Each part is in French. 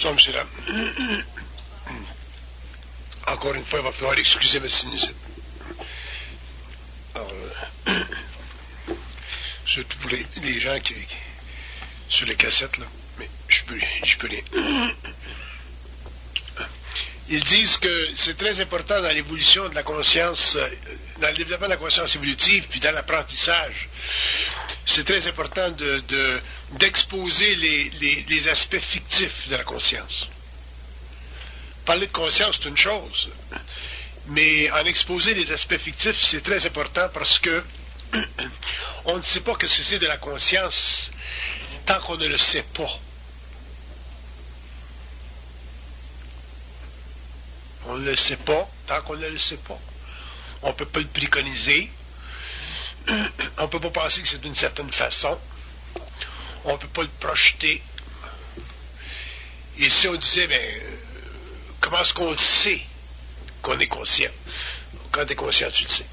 Bonsoir, monsieur là. Encore une fois, il va falloir excuser ma sinusite. Alors, surtout pour les gens qui sur les cassettes, là. Mais je peux les... Ils disent que c'est très important dans l'évolution de la conscience, dans le développement de la conscience évolutive, puis dans l'apprentissage. C'est très important d'exposer les aspects fictifs de la conscience. Parler de conscience, c'est une chose, mais en exposer les aspects fictifs, c'est très important parce que on ne sait pas ce que c'est de la conscience tant qu'on ne le sait pas. On ne le sait pas tant qu'on ne le sait pas. On ne peut pas le préconiser. On ne peut pas penser que c'est d'une certaine façon. On ne peut pas le projeter. Et si on disait, comment est-ce qu'on le sait qu'on est conscient? Quand tu es conscient, tu le sais.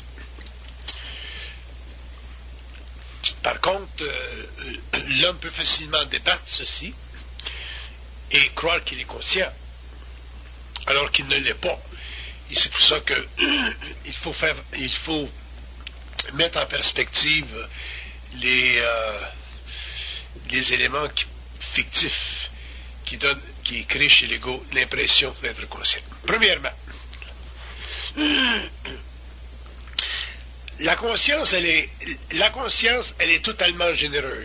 Par contre, l'homme peut facilement débattre ceci et croire qu'il est conscient, alors qu'il ne l'est pas. Et c'est pour ça que il faut mettre en perspective les éléments fictifs qui créent chez l'ego l'impression d'être conscient. Premièrement, la conscience, elle est totalement généreuse.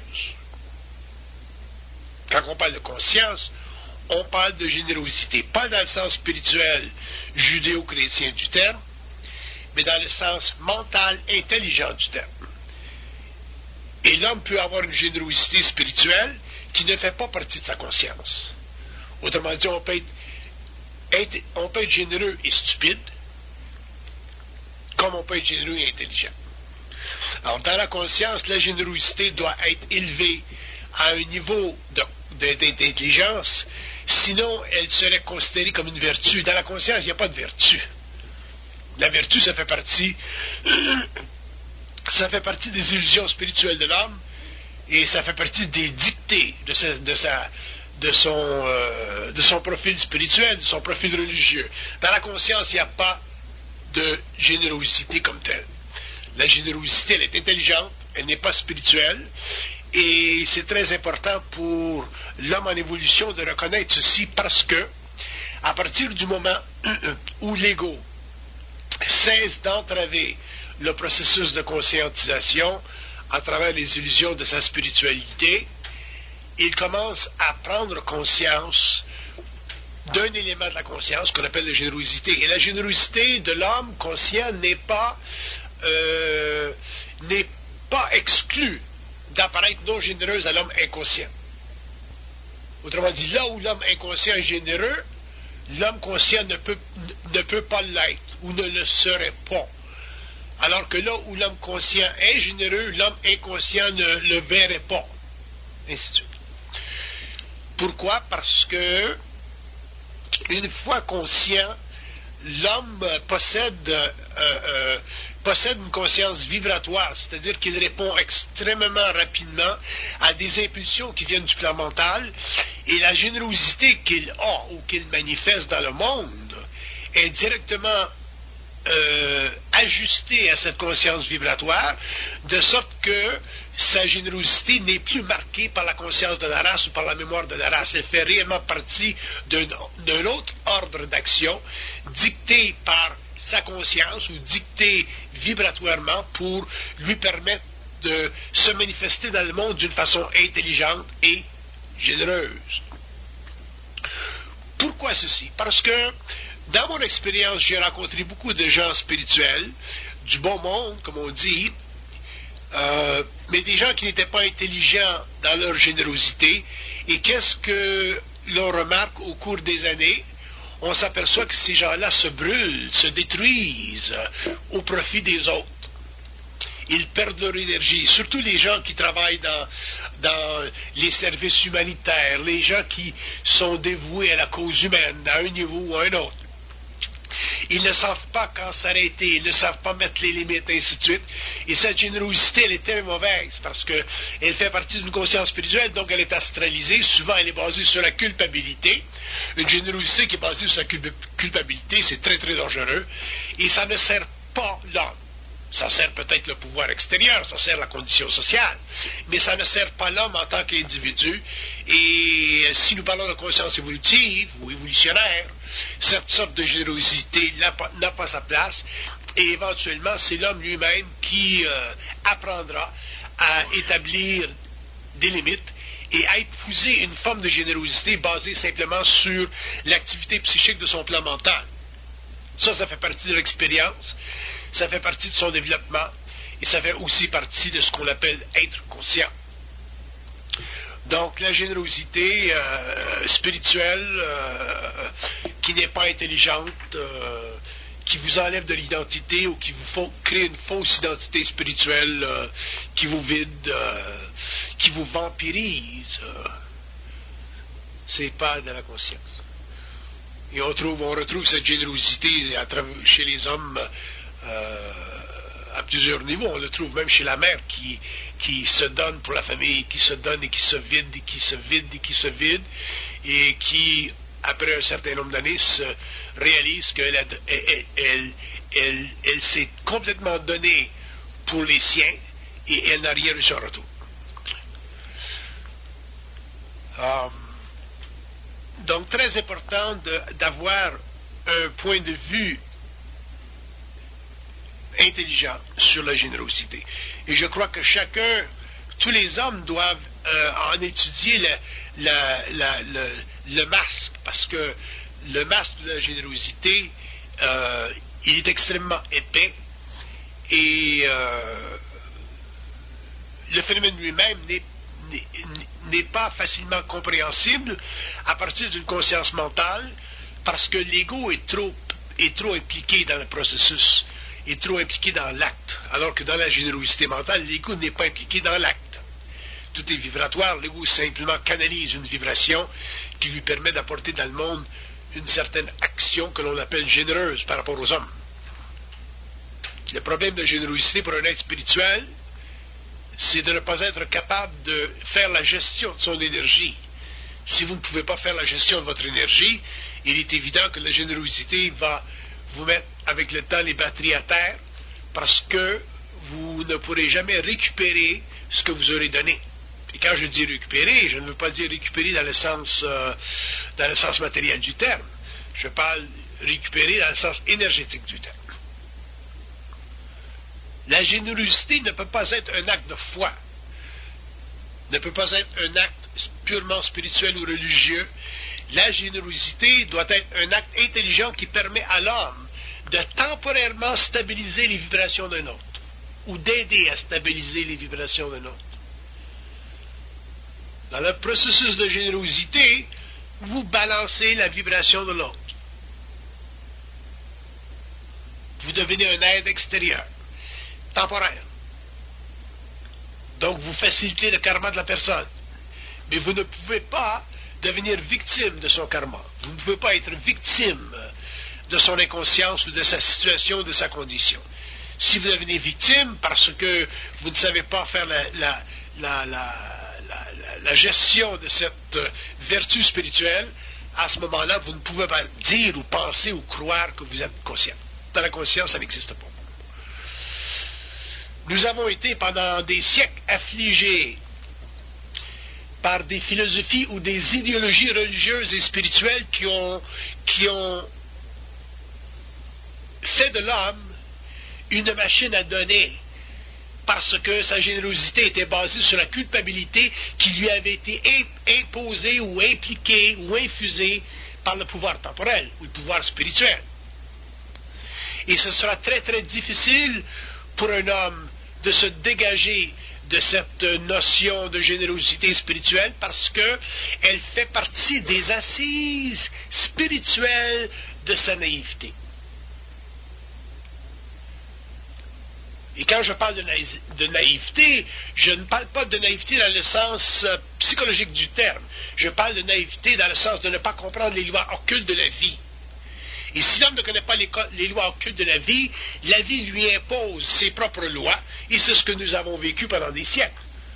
Quand on parle de conscience, on parle de générosité, pas dans le sens spirituel judéo-chrétien du terme, mais dans le sens mental, intelligent du terme. Et l'homme peut avoir une générosité spirituelle qui ne fait pas partie de sa conscience. Autrement dit, on peut être généreux et stupide, comme on peut être généreux et intelligent. Alors, dans la conscience, la générosité doit être élevée à un niveau d'intelligence, sinon elle serait considérée comme une vertu. Dans la conscience, il n'y a pas de vertu. La vertu, ça fait partie des illusions spirituelles de l'homme, et ça fait partie des dictées de son profil spirituel, de son profil religieux. Dans la conscience, il n'y a pas de générosité comme telle. La générosité, elle est intelligente, elle n'est pas spirituelle, et c'est très important pour l'homme en évolution de reconnaître ceci, parce que à partir du moment où l'ego cesse d'entraver le processus de conscientisation à travers les illusions de sa spiritualité, il commence à prendre conscience d'un élément de la conscience qu'on appelle la générosité. Et la générosité de l'homme conscient n'est pas exclue d'apparaître non généreuse à l'homme inconscient. Autrement dit, là où l'homme inconscient est généreux, l'homme conscient ne peut pas l'être, ou ne le serait pas. Alors que là où l'homme conscient est généreux, l'homme inconscient ne le verrait pas. Ainsi de suite. Pourquoi? Parce que, une fois conscient, l'homme possède une conscience vibratoire, c'est-à-dire qu'il répond extrêmement rapidement à des impulsions qui viennent du plan mental, et la générosité qu'il a ou qu'il manifeste dans le monde est directement ajustée à cette conscience vibratoire, de sorte que sa générosité n'est plus marquée par la conscience de la race ou par la mémoire de la race. Elle fait réellement partie d'un autre ordre d'action dicté par sa conscience ou dicté vibratoirement pour lui permettre de se manifester dans le monde d'une façon intelligente et généreuse. Pourquoi ceci? Parce que dans mon expérience, j'ai rencontré beaucoup de gens spirituels, du bon monde, comme on dit, mais des gens qui n'étaient pas intelligents dans leur générosité. Et qu'est-ce que l'on remarque au cours des années? On s'aperçoit que ces gens-là se brûlent, se détruisent au profit des autres. Ils perdent leur énergie, surtout les gens qui travaillent dans les services humanitaires, les gens qui sont dévoués à la cause humaine, à un niveau ou à un autre. Ils ne savent pas quand s'arrêter, ils ne savent pas mettre les limites, ainsi de suite. Et cette générosité, elle est très mauvaise parce qu'elle fait partie d'une conscience spirituelle, donc elle est astralisée. Souvent, elle est basée sur la culpabilité. Une générosité qui est basée sur la culpabilité, c'est très, très dangereux. Et ça ne sert pas l'homme. Ça sert peut-être le pouvoir extérieur, ça sert la condition sociale, mais ça ne sert pas l'homme en tant qu'individu. Et si nous parlons de conscience évolutive ou évolutionnaire, cette sorte de générosité n'a pas sa place, et éventuellement, c'est l'homme lui-même qui apprendra à établir des limites et à épouser une forme de générosité basée simplement sur l'activité psychique de son plan mental. Ça fait partie de l'expérience, ça fait partie de son développement, et ça fait aussi partie de ce qu'on appelle être conscient. Donc, la générosité spirituelle qui n'est pas intelligente, qui vous enlève de l'identité ou qui vous crée une fausse identité spirituelle qui vous vide, qui vous vampirise, c'est pas de la conscience. Et on retrouve cette générosité chez les hommes à plusieurs niveaux. On le trouve même chez la mère qui se donne pour la famille, qui se donne et qui se vide, et qui se vide, et qui se vide, et qui, après un certain nombre d'années, se réalise qu'elle elle s'est complètement donnée pour les siens et elle n'a rien reçu en retour. Donc, très important d'avoir un point de vue intelligent sur la générosité. Et je crois que tous les hommes doivent en étudier le masque, parce que le masque de la générosité, il est extrêmement épais, et le phénomène lui-même n'est pas facilement compréhensible à partir d'une conscience mentale, parce que l'ego est trop impliqué dans le processus, est trop impliqué dans l'acte, alors que dans la générosité mentale, l'ego n'est pas impliqué dans l'acte. Tout est vibratoire, l'ego simplement canalise une vibration qui lui permet d'apporter dans le monde une certaine action que l'on appelle généreuse par rapport aux hommes. Le problème de générosité pour un être spirituel, c'est de ne pas être capable de faire la gestion de son énergie. Si vous ne pouvez pas faire la gestion de votre énergie, il est évident que la générosité va vous mettre avec le temps les batteries à terre, parce que vous ne pourrez jamais récupérer ce que vous aurez donné. Et quand je dis récupérer, je ne veux pas dire récupérer dans le sens matériel du terme. Je parle récupérer dans le sens énergétique du terme. La générosité ne peut pas être un acte de foi, ne peut pas être un acte purement spirituel ou religieux. La générosité doit être un acte intelligent qui permet à l'homme de temporairement stabiliser les vibrations d'un autre, ou d'aider à stabiliser les vibrations d'un autre. Dans le processus de générosité, vous balancez la vibration de l'autre. Vous devenez un aide extérieur, temporaire. Donc, vous facilitez le karma de la personne. Mais vous ne pouvez pas devenir victime de son karma. Vous ne pouvez pas être victime de son inconscience ou de sa situation, de sa condition. Si vous devenez victime parce que vous ne savez pas faire la gestion de cette vertu spirituelle, à ce moment-là, vous ne pouvez pas dire ou penser ou croire que vous êtes conscient. Dans la conscience, ça n'existe pas. Nous avons été pendant des siècles affligés par des philosophies ou des idéologies religieuses et spirituelles qui ont fait de l'homme une machine à donner, parce que sa générosité était basée sur la culpabilité qui lui avait été imposée ou impliquée ou infusée par le pouvoir temporel ou le pouvoir spirituel. Et ce sera très très difficile pour un homme de se dégager de cette notion de générosité spirituelle, parce qu'elle fait partie des assises spirituelles de sa naïveté. Et quand je parle de naïveté, je ne parle pas de naïveté dans le sens psychologique du terme. Je parle de naïveté dans le sens de ne pas comprendre les lois occultes de la vie. Et si l'homme ne connaît pas les lois occultes de la vie lui impose ses propres lois, et c'est ce que nous avons vécu pendant des siècles.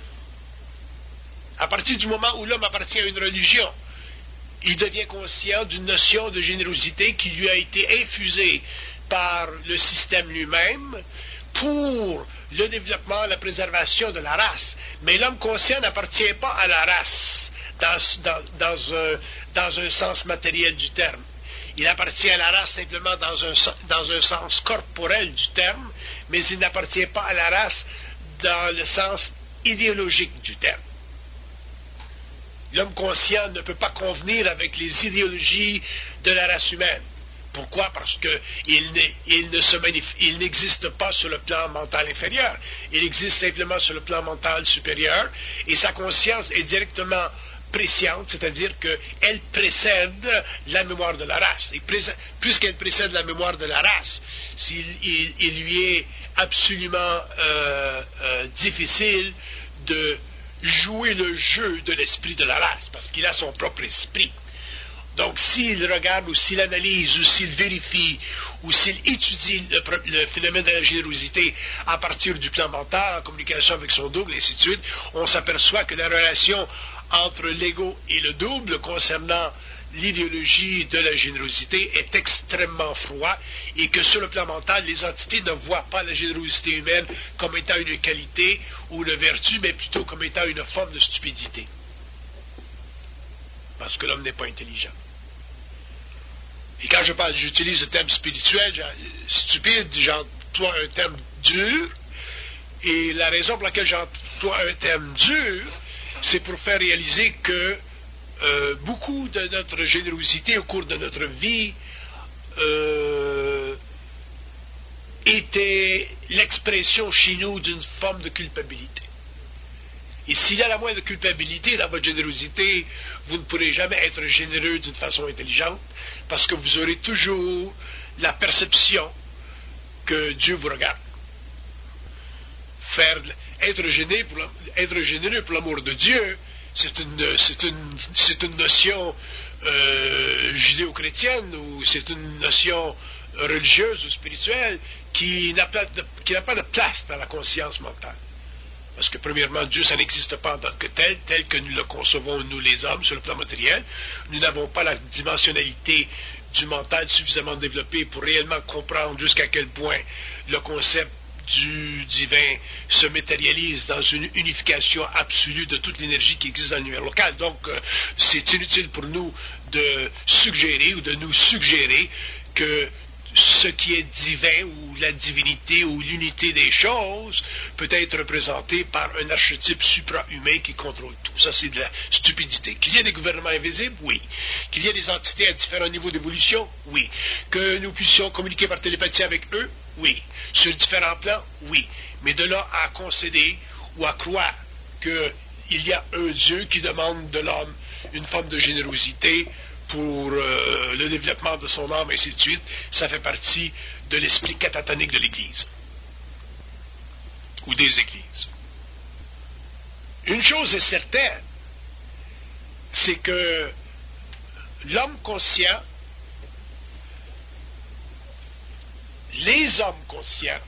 À partir du moment où l'homme appartient à une religion, il devient conscient d'une notion de générosité qui lui a été infusée par le système lui-même pour le développement, la préservation de la race. Mais l'homme conscient n'appartient pas à la race dans un sens matériel du terme. Il appartient à la race simplement dans un sens corporel du terme, mais il n'appartient pas à la race dans le sens idéologique du terme. L'homme conscient ne peut pas convenir avec les idéologies de la race humaine. Pourquoi? Parce qu'il n'existe pas sur le plan mental inférieur. Il existe simplement sur le plan mental supérieur, et sa conscience est directement présciente, c'est-à-dire qu'elle précède la mémoire de la race. Et puisqu'elle précède la mémoire de la race, il lui est absolument difficile de jouer le jeu de l'esprit de la race, parce qu'il a son propre esprit. Donc, s'il regarde, ou s'il analyse, ou s'il vérifie, ou s'il étudie le phénomène de la générosité à partir du plan mental, en communication avec son double, et ainsi de suite, on s'aperçoit que la relation entre l'ego et le double concernant l'idéologie de la générosité est extrêmement froide, et que sur le plan mental, les entités ne voient pas la générosité humaine comme étant une qualité ou une vertu, mais plutôt comme étant une forme de stupidité. Parce que l'homme n'est pas intelligent. Et quand j'utilise le terme spirituel, stupide, j'emploie un terme dur, et la raison pour laquelle j'emploie un terme dur, c'est pour faire réaliser que beaucoup de notre générosité au cours de notre vie était l'expression chez nous d'une forme de culpabilité. Et s'il y a la moindre culpabilité dans votre générosité, vous ne pourrez jamais être généreux d'une façon intelligente, parce que vous aurez toujours la perception que Dieu vous regarde. Être généreux pour l'amour de Dieu, c'est une notion judéo-chrétienne, ou c'est une notion religieuse ou spirituelle qui n'a pas de place dans la conscience mentale. Parce que, premièrement, Dieu, ça n'existe pas en tant que tel que nous le concevons, nous les hommes, sur le plan matériel. Nous n'avons pas la dimensionnalité du mental suffisamment développée pour réellement comprendre jusqu'à quel point le concept du divin se matérialise dans une unification absolue de toute l'énergie qui existe dans l'univers local. Donc, c'est inutile pour nous de suggérer ou de nous suggérer que ce qui est divin, ou la divinité, ou l'unité des choses, peut être représenté par un archétype supra-humain qui contrôle tout. Ça, c'est de la stupidité. Qu'il y ait des gouvernements invisibles, oui. Qu'il y ait des entités à différents niveaux d'évolution, oui. Que nous puissions communiquer par télépathie avec eux, oui. Sur différents plans, oui. Mais de là à concéder ou à croire qu'il y a un Dieu qui demande de l'homme une forme de générosité pour le développement de son âme, et ainsi de suite, ça fait partie de l'esprit catatonique de l'Église, ou des Églises. Une chose est certaine, c'est que l'homme conscient, les hommes conscients,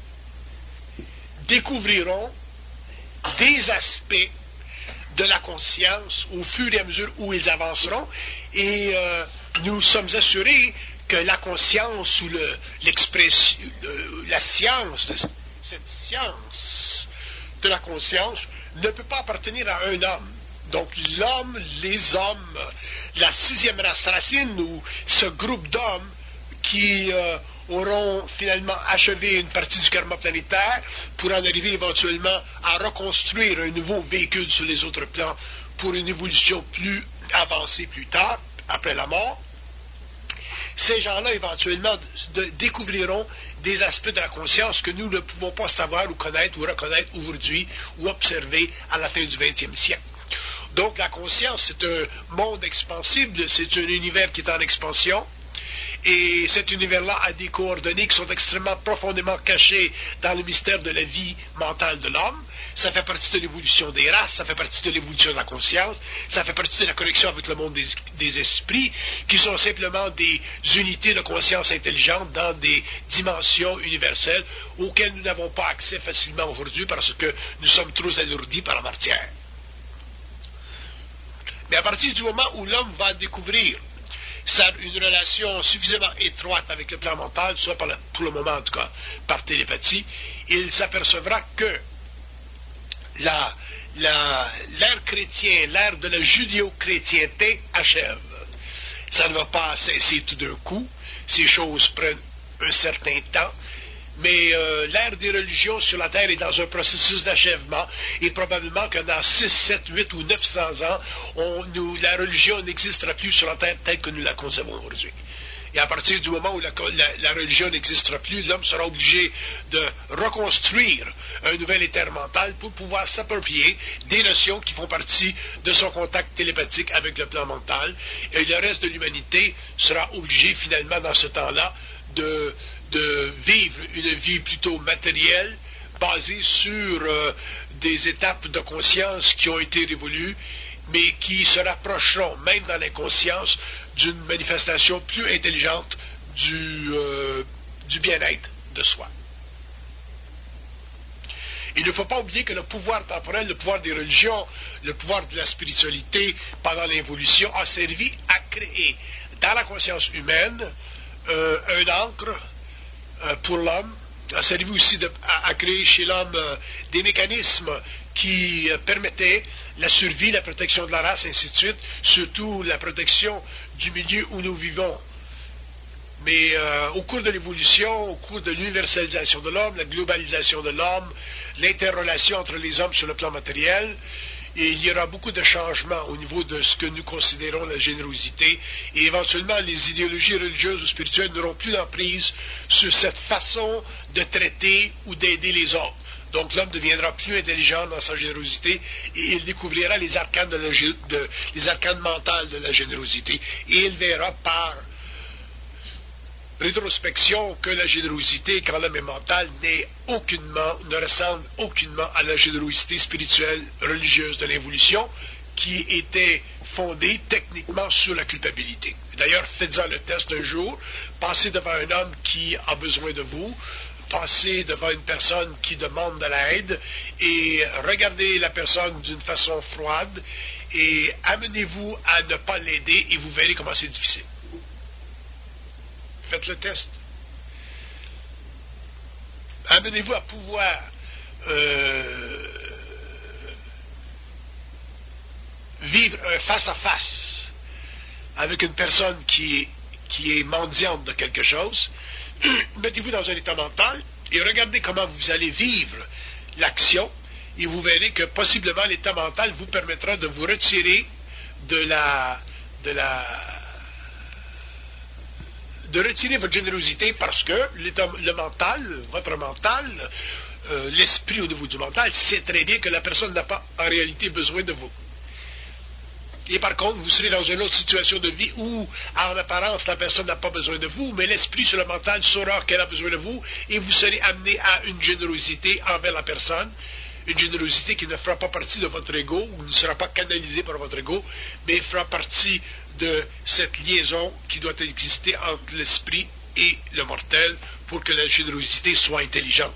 découvriront des aspects de la conscience au fur et à mesure où ils avanceront, et nous sommes assurés que la conscience ou l'expression, la science, cette science de la conscience ne peut pas appartenir à un homme. Donc l'homme, les hommes, la sixième race racine, ou ce groupe d'hommes qui auront finalement achevé une partie du karma planétaire pour en arriver éventuellement à reconstruire un nouveau véhicule sur les autres plans pour une évolution plus avancée plus tard, après la mort. Ces gens-là, éventuellement, découvriront des aspects de la conscience que nous ne pouvons pas savoir ou connaître ou reconnaître aujourd'hui ou observer à la fin du 20e siècle. Donc, la conscience, c'est un monde expansible, c'est un univers qui est en expansion, Et cet univers-là a des coordonnées qui sont extrêmement profondément cachées dans le mystère de la vie mentale de l'homme. Ça fait partie de l'évolution des races, ça fait partie de l'évolution de la conscience, ça fait partie de la connexion avec le monde des esprits, qui sont simplement des unités de conscience intelligente dans des dimensions universelles auxquelles nous n'avons pas accès facilement aujourd'hui parce que nous sommes trop alourdis par la matière. Mais à partir du moment où l'homme va découvrir une relation suffisamment étroite avec le plan mental, soit pour le moment en tout cas par télépathie, il s'apercevra que l'ère chrétien, l'ère de la judéo-chrétienté achève. Ça ne va pas cesser tout d'un coup, ces choses prennent un certain temps, mais l'ère des religions sur la Terre est dans un processus d'achèvement, et probablement que dans 6, 7, 8 ou 900 ans, la religion n'existera plus sur la Terre telle que nous la concevons aujourd'hui. Et à partir du moment où la religion n'existera plus, l'homme sera obligé de reconstruire un nouvel éther mental pour pouvoir s'approprier des notions qui font partie de son contact télépathique avec le plan mental. Et le reste de l'humanité sera obligé finalement dans ce temps-là de vivre une vie plutôt matérielle, basée sur des étapes de conscience qui ont été révolues, mais qui se rapprocheront, même dans l'inconscience, d'une manifestation plus intelligente du bien-être de soi. Il ne faut pas oublier que le pouvoir temporel, le pouvoir des religions, le pouvoir de la spiritualité pendant l'évolution a servi à créer dans la conscience humaine un ancre pour l'homme, a servi aussi à créer chez l'homme des mécanismes qui permettaient la survie, la protection de la race, ainsi de suite, surtout la protection du milieu où nous vivons. Mais au cours de l'évolution, au cours de l'universalisation de l'homme, la globalisation de l'homme, l'interrelation entre les hommes sur le plan matériel, et il y aura beaucoup de changements au niveau de ce que nous considérons la générosité, et éventuellement les idéologies religieuses ou spirituelles n'auront plus d'emprise sur cette façon de traiter ou d'aider les autres. Donc l'homme deviendra plus intelligent dans sa générosité et il découvrira les arcanes, les arcanes mentales de la générosité, et il verra par rétrospection que la générosité, quand l'homme est mental, ne ressemble aucunement à la générosité spirituelle, religieuse de l'évolution, qui était fondée techniquement sur la culpabilité. D'ailleurs, faites-en le test un jour, passez devant un homme qui a besoin de vous, passez devant une personne qui demande de l'aide, et regardez la personne d'une façon froide, et amenez-vous à ne pas l'aider, et vous verrez comment c'est difficile. Faites le test. Amenez-vous à pouvoir vivre un face-à-face avec une personne qui est mendiante de quelque chose. Mettez-vous dans un état mental et regardez comment vous allez vivre l'action, et vous verrez que possiblement l'état mental vous permettra de vous retirer de retirer votre générosité, parce que votre mental, l'esprit au niveau du mental, sait très bien que la personne n'a pas en réalité besoin de vous. Et par contre, vous serez dans une autre situation de vie où, en apparence, la personne n'a pas besoin de vous, mais l'esprit sur le mental saura qu'elle a besoin de vous, et vous serez amené à une générosité envers la personne, une générosité qui ne fera pas partie de votre ego, ou ne sera pas canalisée par votre ego, mais fera partie de cette liaison qui doit exister entre l'esprit et le mortel pour que la générosité soit intelligente.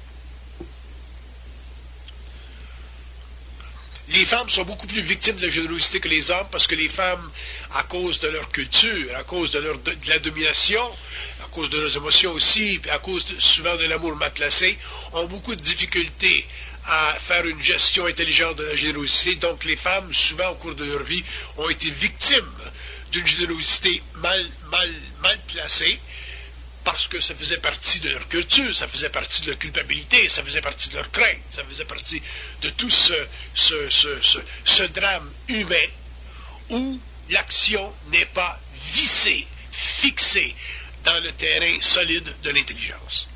Les femmes sont beaucoup plus victimes de la générosité que les hommes, parce que les femmes, à cause de leur culture, à cause de la domination, à cause de leurs émotions aussi, puis à cause souvent de l'amour mal placé, ont beaucoup de difficultés à faire une gestion intelligente de la générosité. Donc les femmes, souvent au cours de leur vie, ont été victimes d'une générosité mal placée, parce que ça faisait partie de leur culture, ça faisait partie de leur culpabilité, ça faisait partie de leur crainte, ça faisait partie de tout ce drame humain où l'action n'est pas vissée, fixée dans le terrain solide de l'intelligence.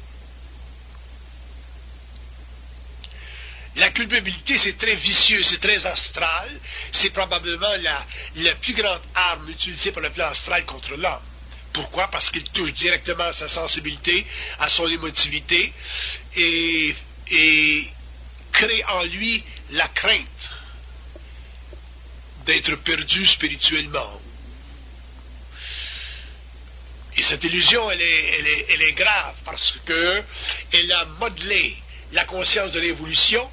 La culpabilité, c'est très vicieux, c'est très astral, c'est probablement la plus grande arme utilisée par le plan astral contre l'homme, Pourquoi? Parce qu'il touche directement à sa sensibilité, à son émotivité, et crée en lui la crainte d'être perdu spirituellement. Et cette illusion, elle est grave parce qu'elle a modelé la conscience de l'évolution.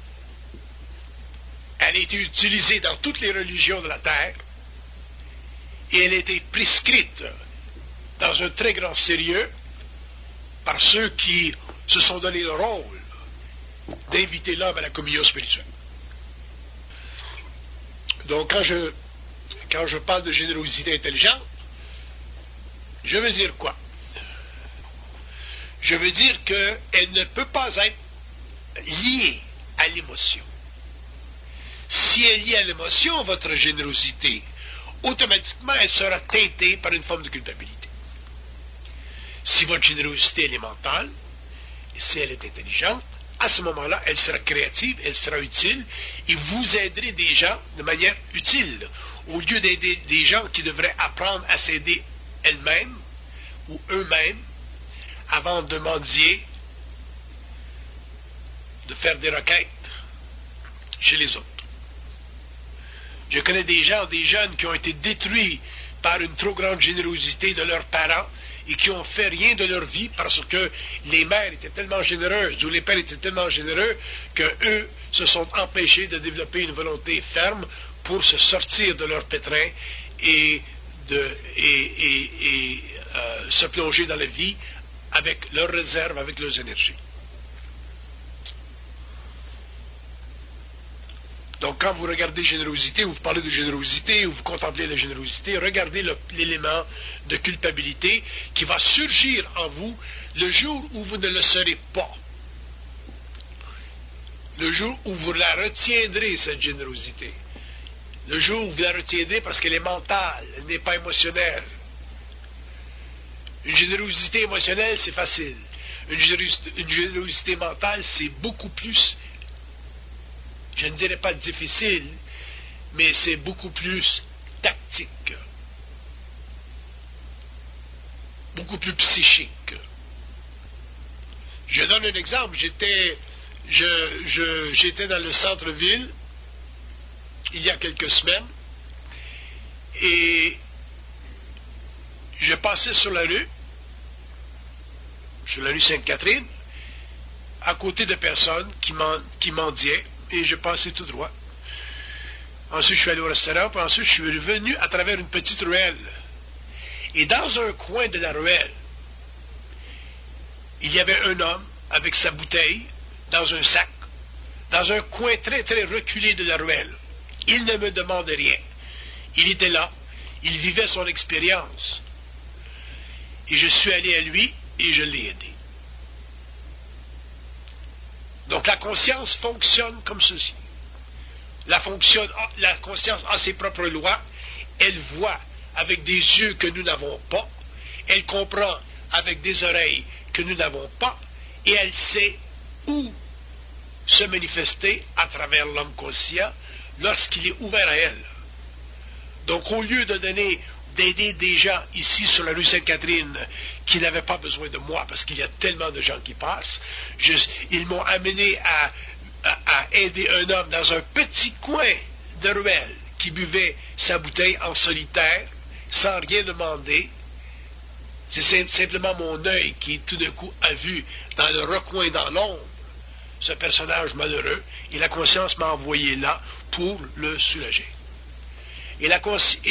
Elle a été utilisée dans toutes les religions de la Terre et elle a été prescrite dans un très grand sérieux par ceux qui se sont donné le rôle d'inviter l'homme à la communion spirituelle. Donc, quand je parle de générosité intelligente, je veux dire quoi? Je veux dire qu'elle ne peut pas être liée à l'émotion. Si elle est liée à l'émotion, votre générosité, automatiquement, elle sera teintée par une forme de culpabilité. Si votre générosité elle est mentale, si elle est intelligente, à ce moment-là, elle sera créative, elle sera utile, et vous aiderez des gens de manière utile, au lieu d'aider des gens qui devraient apprendre à s'aider elles-mêmes ou eux-mêmes avant de mendier, de faire des requêtes chez les autres. Je connais des gens, des jeunes qui ont été détruits par une trop grande générosité de leurs parents et qui ont fait rien de leur vie parce que les mères étaient tellement généreuses ou les pères étaient tellement généreux qu'eux se sont empêchés de développer une volonté ferme pour se sortir de leur pétrin et se plonger dans la vie avec leurs réserves, avec leurs énergies. Donc, quand vous regardez générosité, ou vous parlez de générosité, ou vous contemplez la générosité, regardez l'élément de culpabilité qui va surgir en vous le jour où vous ne le serez pas. Le jour où vous la retiendrez, cette générosité. Le jour où vous la retiendrez parce qu'elle est mentale, elle n'est pas émotionnelle. Une générosité émotionnelle, c'est facile. Une générosité mentale, c'est beaucoup plus, je ne dirais pas difficile, mais c'est beaucoup plus tactique, beaucoup plus psychique. Je donne un exemple. J'étais dans le centre-ville il y a quelques semaines et je passais sur la rue Sainte-Catherine, à côté de personnes qui mendiaient, et je passais tout droit. Ensuite, je suis allé au restaurant, puis ensuite, je suis revenu à travers une petite ruelle. Et dans un coin de la ruelle, il y avait un homme avec sa bouteille dans un sac, dans un coin très, très reculé de la ruelle. Il ne me demandait rien. Il était là, il vivait son expérience. Et je suis allé à lui et je l'ai aidé. Donc la conscience fonctionne comme ceci. La conscience a ses propres lois, elle voit avec des yeux que nous n'avons pas, elle comprend avec des oreilles que nous n'avons pas, et elle sait où se manifester à travers l'homme conscient lorsqu'il est ouvert à elle. Donc au lieu d'aider des gens ici sur la rue Sainte-Catherine qui n'avaient pas besoin de moi parce qu'il y a tellement de gens qui passent, ils m'ont amené à aider un homme dans un petit coin de ruelle qui buvait sa bouteille en solitaire sans rien demander. C'est simplement mon œil qui tout d'un coup a vu dans le recoin, dans l'ombre, ce personnage malheureux, et la conscience m'a envoyé là pour le soulager. Et la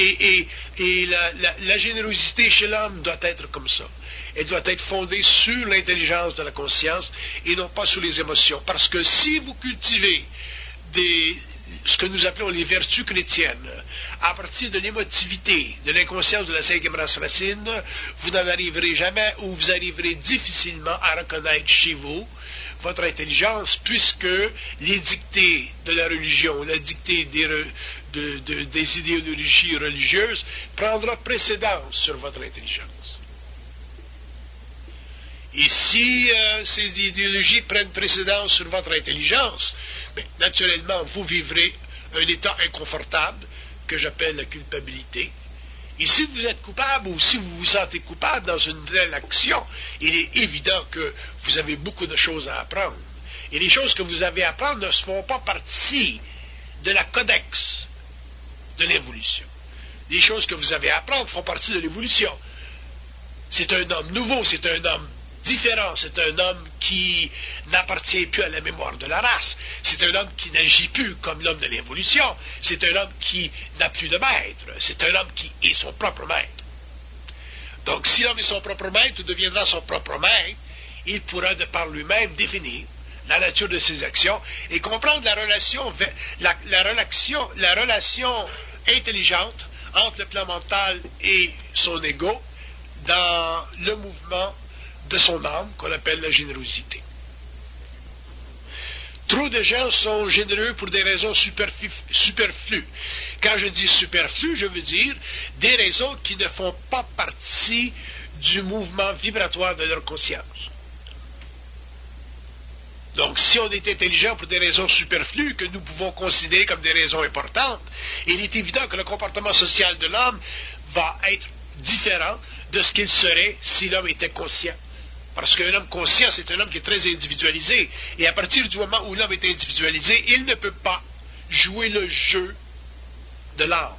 générosité chez l'homme doit être comme ça. Elle doit être fondée sur l'intelligence de la conscience et non pas sur les émotions. Parce que si vous cultivez ce que nous appelons les vertus chrétiennes, à partir de l'émotivité, de l'inconscience de la cinquième race racine, vous n'en arriverez jamais ou vous arriverez difficilement à reconnaître chez vous votre intelligence, puisque les dictées de la religion, la dictée des idéologies religieuses prendra précédence sur votre intelligence. Et si ces idéologies prennent précédence sur votre intelligence, naturellement, vous vivrez un état inconfortable que j'appelle la culpabilité. Et si vous êtes coupable ou si vous vous sentez coupable dans une telle action, il est évident que vous avez beaucoup de choses à apprendre. Et les choses que vous avez à apprendre ne font pas partie de la codex de l'évolution. Les choses que vous avez à apprendre font partie de l'évolution. C'est un homme nouveau, c'est un homme différent, c'est un homme qui n'appartient plus à la mémoire de la race, c'est un homme qui n'agit plus comme l'homme de l'évolution, c'est un homme qui n'a plus de maître, c'est un homme qui est son propre maître. Donc si l'homme est son propre maître ou deviendra son propre maître, il pourra de par lui-même définir la nature de ses actions et comprendre la relation intelligente entre le plan mental et son ego dans le mouvement de son âme qu'on appelle la générosité. Trop de gens sont généreux pour des raisons superflues. Quand je dis superflues, je veux dire des raisons qui ne font pas partie du mouvement vibratoire de leur conscience. Donc, si on est intelligent pour des raisons superflues que nous pouvons considérer comme des raisons importantes, il est évident que le comportement social de l'homme va être différent de ce qu'il serait si l'homme était conscient. Parce qu'un homme conscient, c'est un homme qui est très individualisé. Et à partir du moment où l'homme est individualisé, il ne peut pas jouer le jeu de l'âme.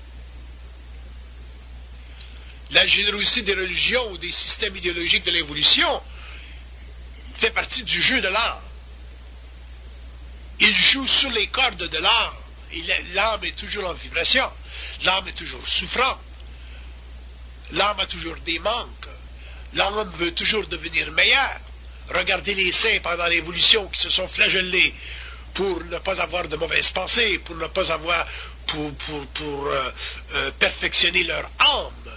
La générosité des religions ou des systèmes idéologiques de l'évolution fait partie du jeu de l'âme. Il joue sur les cordes de l'âme. L'âme est toujours en vibration. L'âme est toujours souffrante. L'âme a toujours des manques. L'homme veut toujours devenir meilleur. Regardez les saints pendant l'évolution qui se sont flagellés pour ne pas avoir de mauvaises pensées, pour ne pas avoir, pour perfectionner leur âme.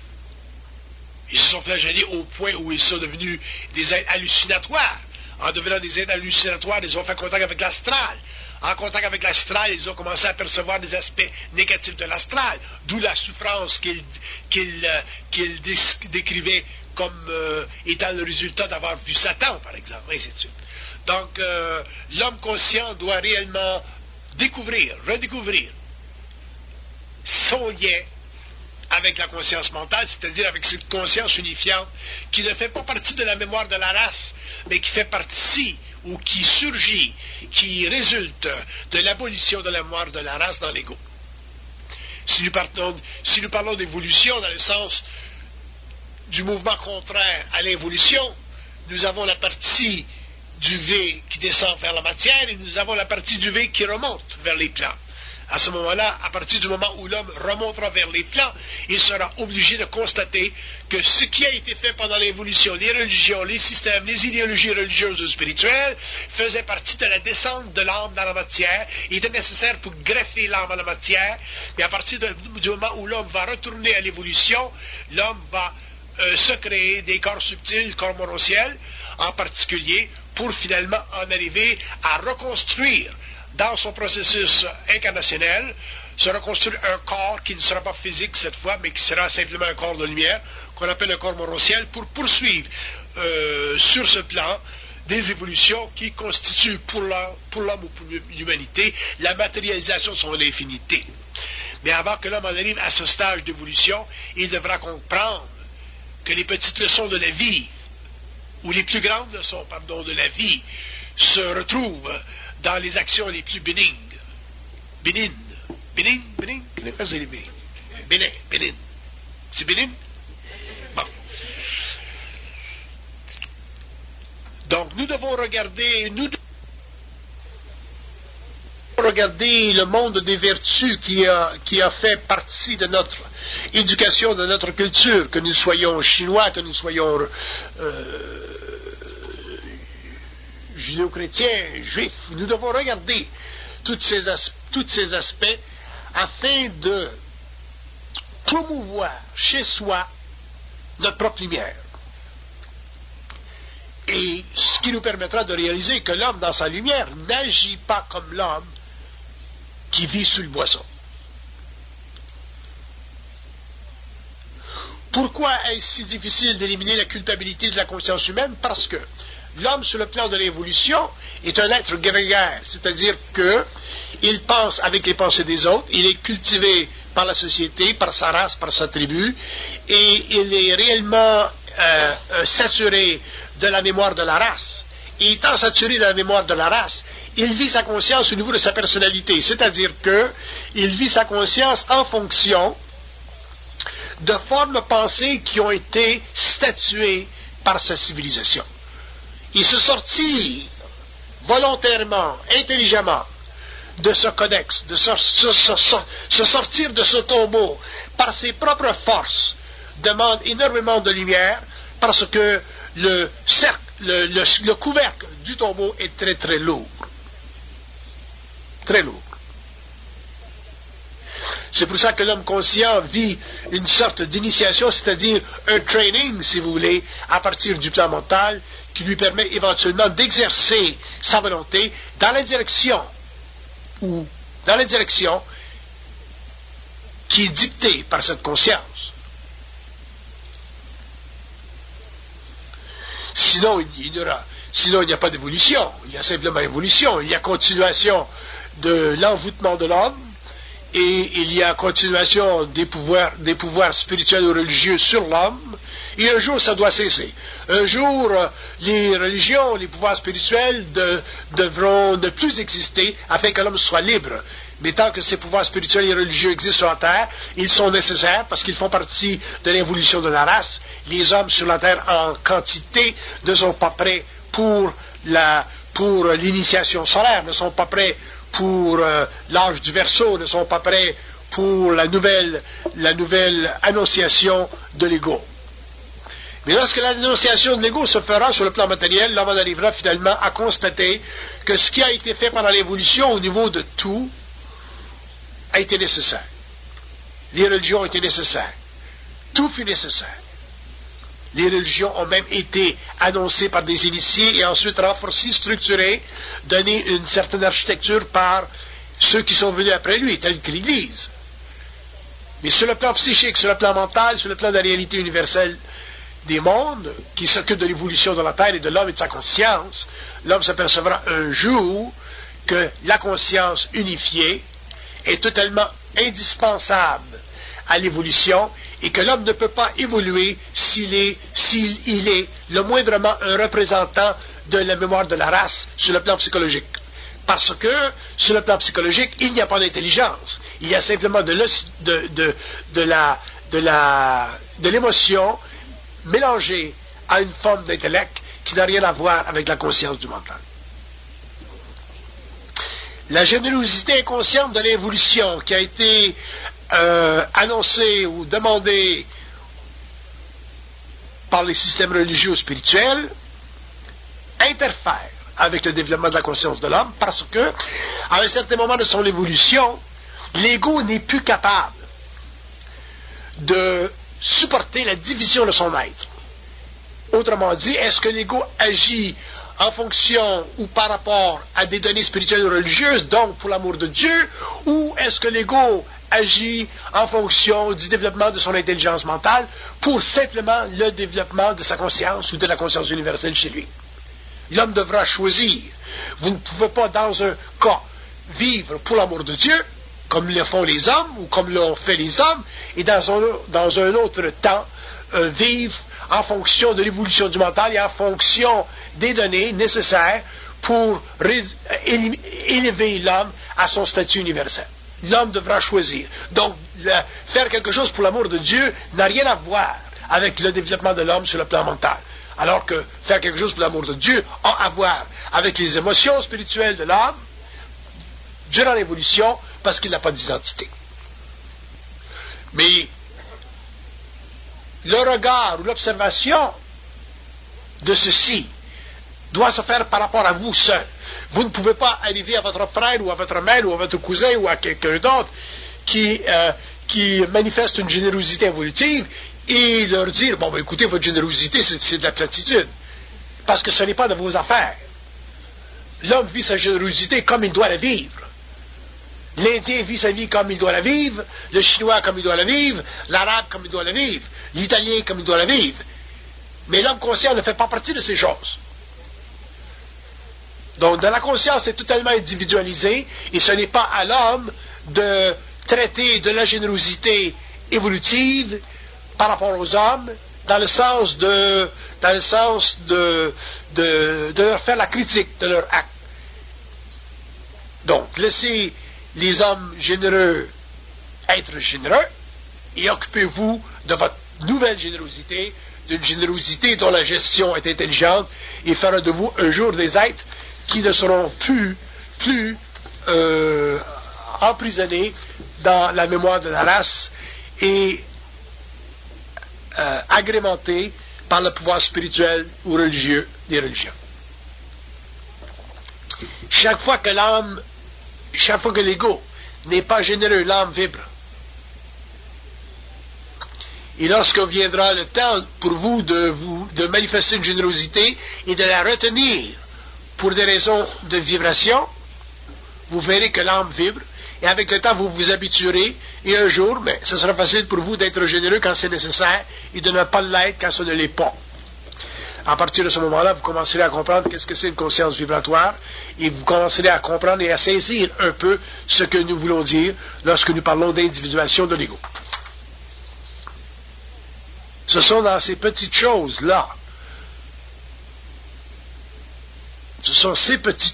Ils se sont flagellés au point où ils sont devenus des êtres hallucinatoires. En devenant des êtres hallucinatoires, ils ont fait contact avec l'astral. En contact avec l'astral, ils ont commencé à percevoir des aspects négatifs de l'astral, d'où la souffrance qu'ils décrivaient comme étant le résultat d'avoir vu Satan, par exemple, et ainsi de suite. Donc, l'homme conscient doit réellement redécouvrir son lien avec la conscience mentale, c'est-à-dire avec cette conscience unifiante qui ne fait pas partie de la mémoire de la race, mais qui fait partie ou qui surgit, qui résulte de l'abolition de la mémoire de la race dans l'ego. Si nous parlons d'évolution dans le sens du mouvement contraire à l'évolution, nous avons la partie du V qui descend vers la matière et nous avons la partie du V qui remonte vers les plans. À ce moment-là, à partir du moment où l'homme remontera vers les plans, il sera obligé de constater que ce qui a été fait pendant l'évolution, les religions, les systèmes, les idéologies religieuses ou spirituelles, faisait partie de la descente de l'âme dans la matière, il était nécessaire pour greffer l'âme à la matière, mais à partir du moment où l'homme va retourner à l'évolution, l'homme va se créer des corps subtils, corps monosciels, en particulier, pour finalement en arriver à reconstruire dans son processus incarnationnel, se reconstruire un corps qui ne sera pas physique cette fois, mais qui sera simplement un corps de lumière, qu'on appelle un corps monosciel, pour poursuivre sur ce plan des évolutions qui constituent pour l'homme ou pour l'humanité la matérialisation de son infinité. Mais avant que l'homme en arrive à ce stage d'évolution, il devra comprendre que les petites leçons de la vie, ou les plus grandes leçons, de la vie, se retrouvent dans les actions les plus bénignes. Bénin. C'est bénin? Bon. Donc, nous devons regarder le monde des vertus qui a fait partie de notre éducation, de notre culture, que nous soyons chinois, que nous soyons judéo-chrétiens, juifs. Nous devons regarder tous ces aspects afin de promouvoir chez soi notre propre lumière. Et ce qui nous permettra de réaliser que l'homme dans sa lumière n'agit pas comme l'homme qui vit sous le boisson. Pourquoi est-ce si difficile d'éliminer la culpabilité de la conscience humaine? Parce que l'homme sur le plan de l'évolution est un être grégaire, c'est-à-dire qu'il pense avec les pensées des autres, il est cultivé par la société, par sa race, par sa tribu, et il est réellement saturé de la mémoire de la race. Et étant saturé de la mémoire de la race, il vit sa conscience au niveau de sa personnalité, c'est-à-dire qu'il vit sa conscience en fonction de formes pensées qui ont été statuées par sa civilisation. Il se sortit volontairement, intelligemment de ce codex, de se sortir de ce tombeau par ses propres forces demande énormément de lumière parce que le couvercle du tombeau est très très lourd. Très lourd. C'est pour ça que l'homme conscient vit une sorte d'initiation, c'est-à-dire un training, si vous voulez, à partir du plan mental, qui lui permet éventuellement d'exercer sa volonté dans la direction qui est dictée par cette conscience. Sinon, il n'y a pas d'évolution, il y a simplement évolution, il y a continuation de l'envoûtement de l'homme, et il y a continuation des pouvoirs spirituels ou religieux sur l'homme, et un jour ça doit cesser. Un jour, les religions, les pouvoirs spirituels devront ne plus exister afin que l'homme soit libre. Mais tant que ces pouvoirs spirituels et religieux existent sur la Terre, ils sont nécessaires parce qu'ils font partie de l'évolution de la race. Les hommes sur la Terre en quantité ne sont pas prêts pour l'initiation solaire, ne sont pas prêts pour l'âge du Verseau, ne sont pas prêts pour la nouvelle annonciation de l'ego. Mais lorsque l'annonciation de l'ego se fera sur le plan matériel, l'homme en arrivera finalement à constater que ce qui a été fait pendant l'évolution au niveau de tout a été nécessaire. Les religions ont été nécessaires. Tout fut nécessaire. Les religions ont même été annoncées par des initiés et ensuite renforcées, structurées, données une certaine architecture par ceux qui sont venus après lui, tels que l'Église. Mais sur le plan psychique, sur le plan mental, sur le plan de la réalité universelle des mondes, qui s'occupent de l'évolution de la Terre et de l'homme et de sa conscience, l'homme s'apercevra un jour que la conscience unifiée est totalement indispensable à l'évolution et que l'homme ne peut pas évoluer s'il est le moindrement un représentant de la mémoire de la race sur le plan psychologique. Parce que, sur le plan psychologique, il n'y a pas d'intelligence. Il y a simplement de l'émotion mélangée à une forme d'intellect qui n'a rien à voir avec la conscience du mental. La générosité inconsciente de l'évolution qui a été annoncée ou demandée par les systèmes religieux ou spirituels interfère avec le développement de la conscience de l'homme parce que, à un certain moment de son évolution, l'ego n'est plus capable de supporter la division de son être. Autrement dit, est-ce que l'ego agit en fonction ou par rapport à des données spirituelles ou religieuses, donc pour l'amour de Dieu, ou est-ce que l'ego agit en fonction du développement de son intelligence mentale pour simplement le développement de sa conscience ou de la conscience universelle chez lui? L'homme devra choisir. Vous ne pouvez pas, dans un cas, vivre pour l'amour de Dieu, comme le font les hommes, ou comme l'ont fait les hommes, et dans un autre temps, vivre en fonction de l'évolution du mental et en fonction des données nécessaires pour élever l'homme à son statut universel. L'homme devra choisir. Donc, faire quelque chose pour l'amour de Dieu n'a rien à voir avec le développement de l'homme sur le plan mental. Alors que faire quelque chose pour l'amour de Dieu a à voir avec les émotions spirituelles de l'homme durant l'évolution parce qu'il n'a pas d'identité. Mais le regard ou l'observation de ceci doit se faire par rapport à vous seul. Vous ne pouvez pas arriver à votre frère ou à votre mère ou à votre cousin ou à quelqu'un d'autre qui manifeste une générosité évolutive et leur dire, bon, ben, écoutez, votre générosité, c'est de la platitude. Parce que ce n'est pas de vos affaires. L'homme vit sa générosité comme il doit la vivre. L'Indien vit sa vie comme il doit la vivre, le Chinois comme il doit la vivre, l'Arabe comme il doit la vivre, l'Italien comme il doit la vivre. Mais l'homme conscient ne fait pas partie de ces choses. Donc, dans la conscience est totalement individualisée, et ce n'est pas à l'homme de traiter de la générosité évolutive par rapport aux hommes, dans le sens de leur faire la critique de leur acte. Donc, laissez les hommes généreux être généreux, et occupez-vous de votre nouvelle générosité, d'une générosité dont la gestion est intelligente, et fera de vous un jour des êtres qui ne seront plus emprisonnés dans la mémoire de la race et agrémentés par le pouvoir spirituel ou religieux des religions. Chaque fois que l'ego n'est pas généreux, l'âme vibre. Et lorsque viendra le temps pour vous de manifester une générosité et de la retenir pour des raisons de vibration, vous verrez que l'âme vibre, et avec le temps vous vous habituerez, et un jour, ce sera facile pour vous d'être généreux quand c'est nécessaire, et de ne pas l'être quand ce ne l'est pas. À partir de ce moment-là, vous commencerez à comprendre qu'est-ce que c'est une conscience vibratoire, et vous commencerez à comprendre et à saisir un peu ce que nous voulons dire lorsque nous parlons d'individuation de l'ego. Ce sont dans ces petites choses-là, ces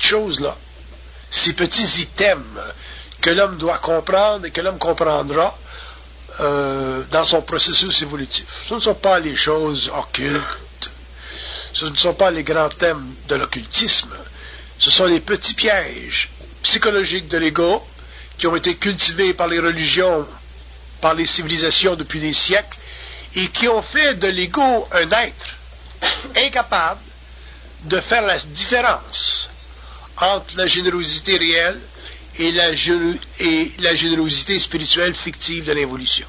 petits items que l'homme doit comprendre et que l'homme comprendra dans son processus évolutif. Ce ne sont pas les choses occultes, ce ne sont pas les grands thèmes de l'occultisme, ce sont les petits pièges psychologiques de l'ego qui ont été cultivés par les religions, par les civilisations depuis des siècles, et qui ont fait de l'ego un être incapable de faire la différence entre la générosité réelle et la générosité spirituelle fictive de l'évolution.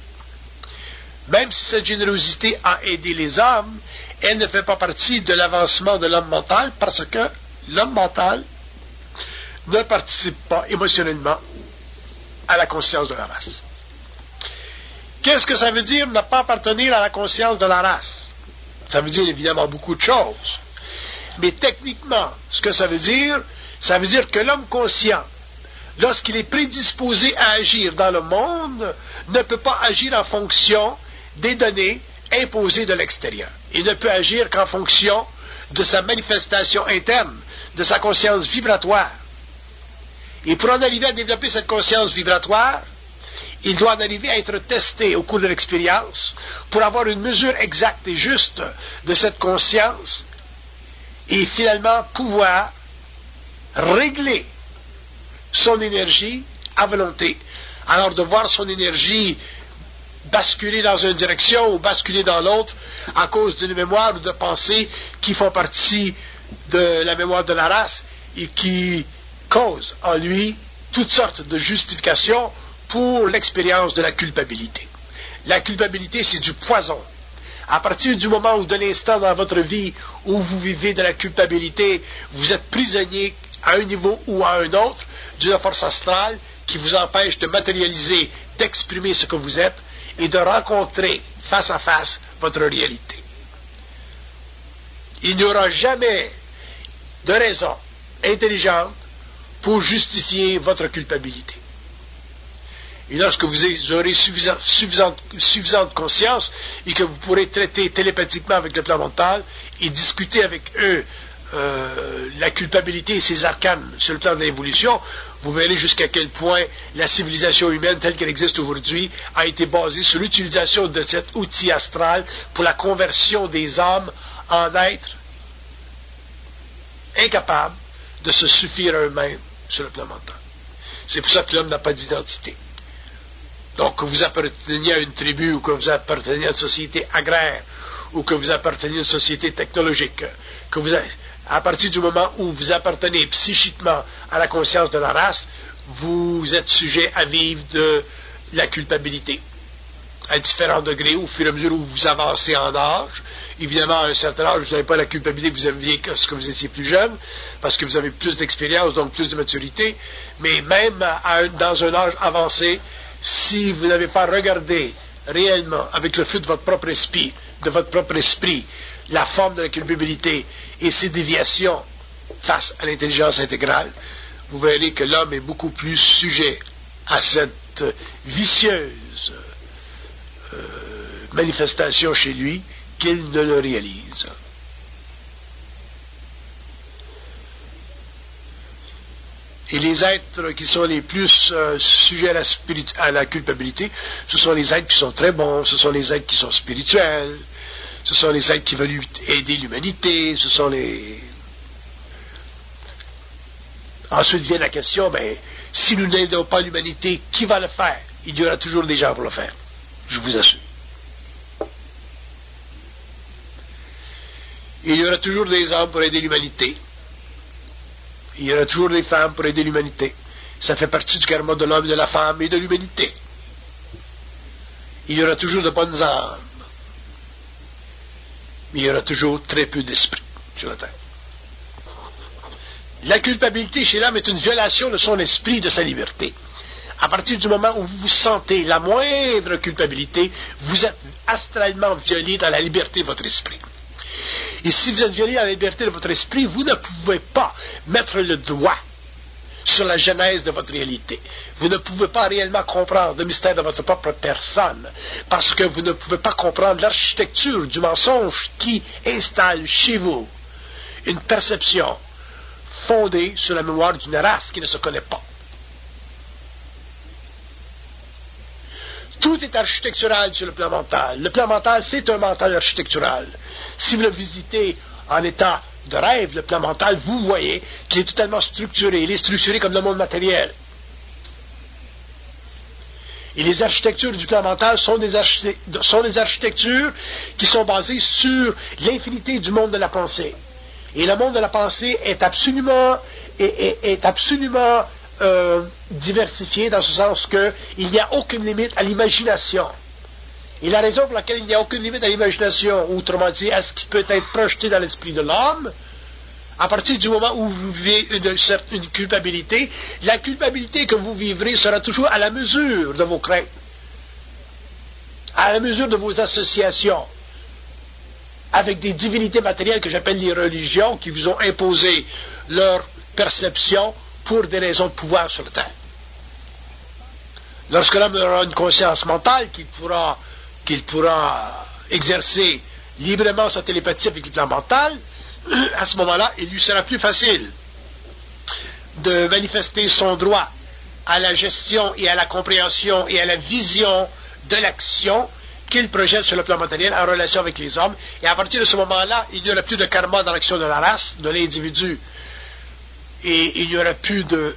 Même si cette générosité a aidé les hommes, elle ne fait pas partie de l'avancement de l'homme mental, parce que l'homme mental ne participe pas émotionnellement à la conscience de la race. Qu'est-ce que ça veut dire ne pas appartenir à la conscience de la race? Ça veut dire évidemment beaucoup de choses. Mais techniquement, ce que ça veut dire que l'homme conscient, lorsqu'il est prédisposé à agir dans le monde, ne peut pas agir en fonction des données imposées de l'extérieur. Il ne peut agir qu'en fonction de sa manifestation interne, de sa conscience vibratoire. Et pour en arriver à développer cette conscience vibratoire, il doit en arriver à être testé au cours de l'expérience pour avoir une mesure exacte et juste de cette conscience et finalement pouvoir régler son énergie à volonté. Alors de voir son énergie basculer dans une direction ou basculer dans l'autre à cause d'une mémoire ou de pensées qui font partie de la mémoire de la race et qui causent en lui toutes sortes de justifications pour l'expérience de la culpabilité. La culpabilité, c'est du poison. À partir du moment où, de l'instant dans votre vie où vous vivez de la culpabilité, vous êtes prisonnier à un niveau ou à un autre d'une force astrale qui vous empêche de matérialiser, d'exprimer ce que vous êtes et de rencontrer face à face votre réalité. Il n'y aura jamais de raison intelligente pour justifier votre culpabilité. Et lorsque vous aurez suffisante conscience et que vous pourrez traiter télépathiquement avec le plan mental et discuter avec eux la culpabilité et ses arcanes sur le plan de l'évolution, vous verrez jusqu'à quel point la civilisation humaine telle qu'elle existe aujourd'hui a été basée sur l'utilisation de cet outil astral pour la conversion des âmes en êtres incapables de se suffire à eux-mêmes sur le plan mental. C'est pour ça que l'homme n'a pas d'identité. Donc, que vous apparteniez à une tribu, ou que vous apparteniez à une société agraire, ou que vous apparteniez à une société technologique, à partir du moment où vous appartenez psychiquement à la conscience de la race, vous êtes sujet à vivre de la culpabilité, à différents degrés, au fur et à mesure où vous avancez en âge. Évidemment, à un certain âge, vous n'avez pas la culpabilité que vous aviez lorsque vous étiez plus jeune, parce que vous avez plus d'expérience, donc plus de maturité, mais même dans un âge avancé, si vous n'avez pas regardé réellement, avec le feu de votre propre esprit, la forme de la culpabilité et ses déviations face à l'intelligence intégrale, vous verrez que l'homme est beaucoup plus sujet à cette vicieuse manifestation chez lui qu'il ne le réalise. Et les êtres qui sont les plus sujets à la culpabilité, ce sont les êtres qui sont très bons, ce sont les êtres qui sont spirituels, ce sont les êtres qui veulent aider l'humanité, ce sont les... Ensuite vient la question, si nous n'aidons pas l'humanité, qui va le faire? Il y aura toujours des gens pour le faire, je vous assure. Il y aura toujours des hommes pour aider l'humanité. Il y aura toujours des femmes pour aider l'humanité. Ça fait partie du karma de l'homme et de la femme et de l'humanité. Il y aura toujours de bonnes âmes. Mais il y aura toujours très peu d'esprit sur la terre. La culpabilité chez l'homme est une violation de son esprit, de sa liberté. À partir du moment où vous sentez la moindre culpabilité, vous êtes astralement violé dans la liberté de votre esprit. Et si vous êtes violé dans la liberté de votre esprit, vous ne pouvez pas mettre le doigt sur la genèse de votre réalité. Vous ne pouvez pas réellement comprendre le mystère de votre propre personne, parce que vous ne pouvez pas comprendre l'architecture du mensonge qui installe chez vous une perception fondée sur la mémoire d'une race qui ne se connaît pas. Tout est architectural sur le plan mental. Le plan mental, c'est un mental architectural. Si vous le visitez en état de rêve, le plan mental, vous voyez qu'il est totalement structuré. Il est structuré comme le monde matériel. Et les architectures du plan mental sont des architectures qui sont basées sur l'infinité du monde de la pensée. Et le monde de la pensée est absolument diversifié dans ce sens qu'il n'y a aucune limite à l'imagination. Et la raison pour laquelle il n'y a aucune limite à l'imagination, autrement dit, à ce qui peut être projeté dans l'esprit de l'homme, à partir du moment où vous vivez une culpabilité, la culpabilité que vous vivrez sera toujours à la mesure de vos craintes, à la mesure de vos associations avec des divinités matérielles que j'appelle les religions, qui vous ont imposé leur perception pour des raisons de pouvoir sur la terre. Lorsque l'homme aura une conscience mentale qu'il pourra exercer librement sa télépathie avec le plan mental, à ce moment-là, il lui sera plus facile de manifester son droit à la gestion et à la compréhension et à la vision de l'action qu'il projette sur le plan matériel en relation avec les hommes. Et à partir de ce moment-là, il n'y aura plus de karma dans l'action de la race, de l'individu, et il n'y aura plus de